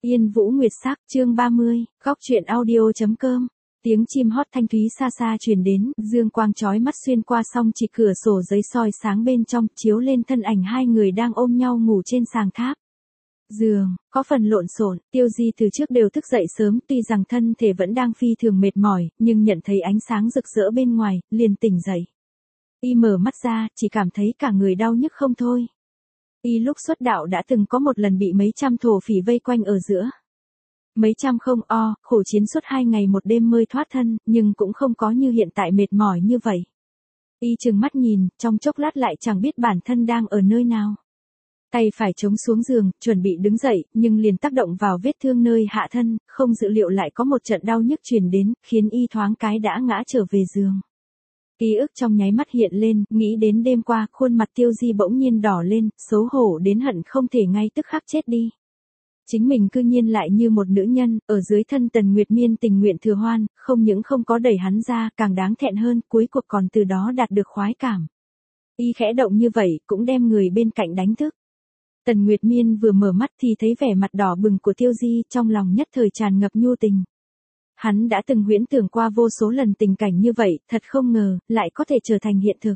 Yên Vũ Nguyệt Sắc, chương 30, góc truyện audio.com. Tiếng chim hót thanh thúy xa xa truyền đến, dương quang chói mắt xuyên qua song chỉ cửa sổ giấy soi sáng bên trong, chiếu lên thân ảnh hai người đang ôm nhau ngủ trên sàng tháp. Giường, có phần lộn xộn, Tiêu Di từ trước đều thức dậy sớm, tuy rằng thân thể vẫn đang phi thường mệt mỏi, nhưng nhận thấy ánh sáng rực rỡ bên ngoài, liền tỉnh dậy. Y mở mắt ra, chỉ cảm thấy cả người đau nhức không thôi. Y lúc xuất đạo đã từng có một lần bị mấy trăm thổ phỉ vây quanh ở giữa. Mấy trăm không khổ chiến suốt 2 ngày một đêm mới thoát thân, nhưng cũng không có như hiện tại mệt mỏi như vậy. Y trừng mắt nhìn, trong chốc lát lại chẳng biết bản thân đang ở nơi nào. Tay phải chống xuống giường, chuẩn bị đứng dậy, nhưng liền tác động vào vết thương nơi hạ thân, không dự liệu lại có một trận đau nhức truyền đến, khiến Y thoáng cái đã ngã trở về giường. Ký ức trong nháy mắt hiện lên, nghĩ đến đêm qua, khuôn mặt Tiêu Di bỗng nhiên đỏ lên, xấu hổ đến hận không thể ngay tức khắc chết đi. Chính mình cư nhiên lại như một nữ nhân, ở dưới thân Tần Nguyệt Miên tình nguyện thừa hoan, không những không có đẩy hắn ra, càng đáng thẹn hơn, cuối cuộc còn từ đó đạt được khoái cảm. Y khẽ động như vậy, cũng đem người bên cạnh đánh thức. Tần Nguyệt Miên vừa mở mắt thì thấy vẻ mặt đỏ bừng của Tiêu Di, trong lòng nhất thời tràn ngập nhu tình. Hắn đã từng huyễn tưởng qua vô số lần tình cảnh như vậy, thật không ngờ, lại có thể trở thành hiện thực.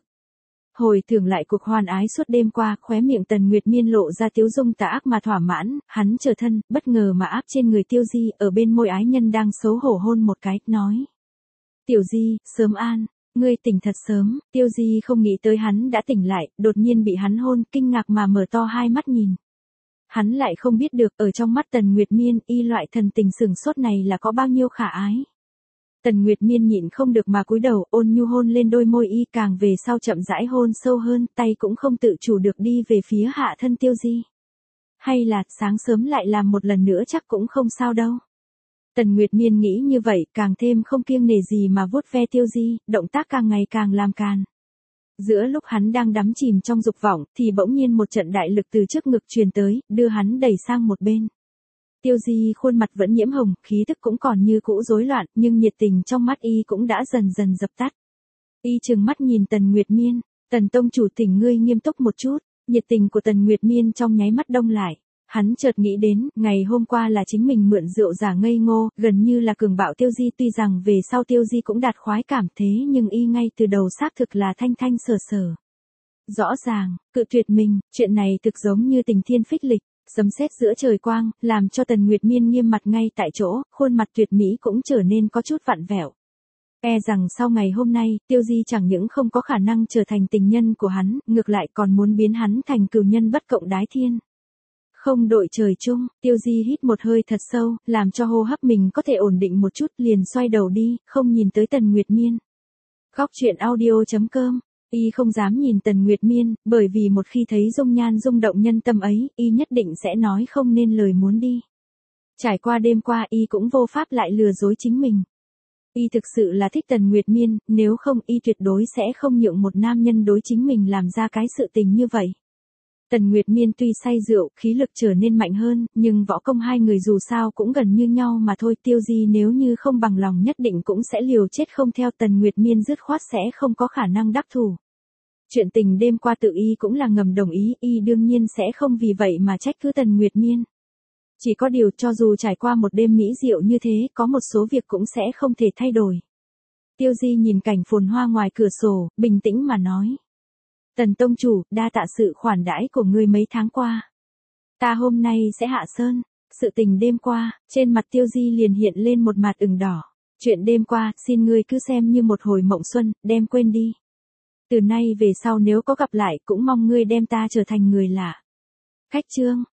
Hồi tưởng lại cuộc hoan ái suốt đêm qua, khóe miệng Tần Nguyệt Miên lộ ra tiếu dung tà ác mà thỏa mãn, hắn trở thân, bất ngờ mà áp trên người Tiêu Di, ở bên môi ái nhân đang xấu hổ hôn một cái, nói. Tiểu Di, sớm an, ngươi tỉnh thật sớm, Tiêu Di không nghĩ tới hắn đã tỉnh lại, đột nhiên bị hắn hôn, kinh ngạc mà mở to hai mắt nhìn. Hắn lại không biết được, ở trong mắt Tần Nguyệt Miên, y loại thần tình sừng sốt này là có bao nhiêu khả ái. Tần Nguyệt Miên nhịn không được mà cúi đầu, ôn nhu hôn lên đôi môi y, càng về sau chậm rãi hôn sâu hơn, tay cũng không tự chủ được đi về phía hạ thân Tiêu Di. Hay là, sáng sớm lại làm một lần nữa chắc cũng không sao đâu. Tần Nguyệt Miên nghĩ như vậy, càng thêm không kiêng nể gì mà vuốt ve Tiêu Di, động tác càng ngày càng làm càn. Giữa lúc hắn đang đắm chìm trong dục vọng, thì bỗng nhiên một trận đại lực từ trước ngực truyền tới, đưa hắn đẩy sang một bên. Tiêu Di khuôn mặt vẫn nhiễm hồng, khí tức cũng còn như cũ rối loạn, nhưng nhiệt tình trong mắt y cũng đã dần dần dập tắt. Y trừng mắt nhìn Tần Nguyệt Miên, Tần tông chủ tỉnh ngươi nghiêm túc một chút, nhiệt tình của Tần Nguyệt Miên trong nháy mắt đông lại. Hắn chợt nghĩ đến, ngày hôm qua là chính mình mượn rượu giả ngây ngô, gần như là cường bạo Tiêu Di, tuy rằng về sau Tiêu Di cũng đạt khoái cảm thế nhưng y ngay từ đầu xác thực là thanh thanh sở sở. Rõ ràng, cự tuyệt mình, chuyện này thực giống như tình thiên phích lịch, sấm sét giữa trời quang, làm cho Tần Nguyệt Miên nghiêm mặt ngay tại chỗ, khuôn mặt tuyệt mỹ cũng trở nên có chút vặn vẹo. E rằng sau ngày hôm nay, Tiêu Di chẳng những không có khả năng trở thành tình nhân của hắn, ngược lại còn muốn biến hắn thành cừu nhân bất cộng đái thiên. Không đội trời chung, Tiêu Di hít một hơi thật sâu, làm cho hô hấp mình có thể ổn định một chút, liền xoay đầu đi, không nhìn tới Tần Nguyệt Miên. Góc truyện audio.com. Y không dám nhìn Tần Nguyệt Miên, bởi vì một khi thấy dung nhan rung động nhân tâm ấy, y nhất định sẽ nói không nên lời muốn đi. Trải qua đêm qua y cũng vô pháp lại lừa dối chính mình. Y thực sự là thích Tần Nguyệt Miên, nếu không y tuyệt đối sẽ không nhượng một nam nhân đối chính mình làm ra cái sự tình như vậy. Tần Nguyệt Miên tuy say rượu, khí lực trở nên mạnh hơn, nhưng võ công hai người dù sao cũng gần như nhau mà thôi. Tiêu Di nếu như không bằng lòng nhất định cũng sẽ liều chết không theo, Tần Nguyệt Miên dứt khoát sẽ không có khả năng đắc thủ. Chuyện tình đêm qua tự y cũng là ngầm đồng ý, y đương nhiên sẽ không vì vậy mà trách cứ Tần Nguyệt Miên. Chỉ có điều cho dù trải qua một đêm mỹ diệu như thế, có một số việc cũng sẽ không thể thay đổi. Tiêu Di nhìn cảnh phồn hoa ngoài cửa sổ, bình tĩnh mà nói. Tần tông chủ, đa tạ sự khoản đãi của ngươi mấy tháng qua. Ta hôm nay sẽ hạ sơn. Sự tình đêm qua, trên mặt Tiêu Di liền hiện lên một mặt ửng đỏ. Chuyện đêm qua, xin ngươi cứ xem như một hồi mộng xuân, đem quên đi. Từ nay về sau nếu có gặp lại, cũng mong ngươi đem ta trở thành người lạ. Khách chương.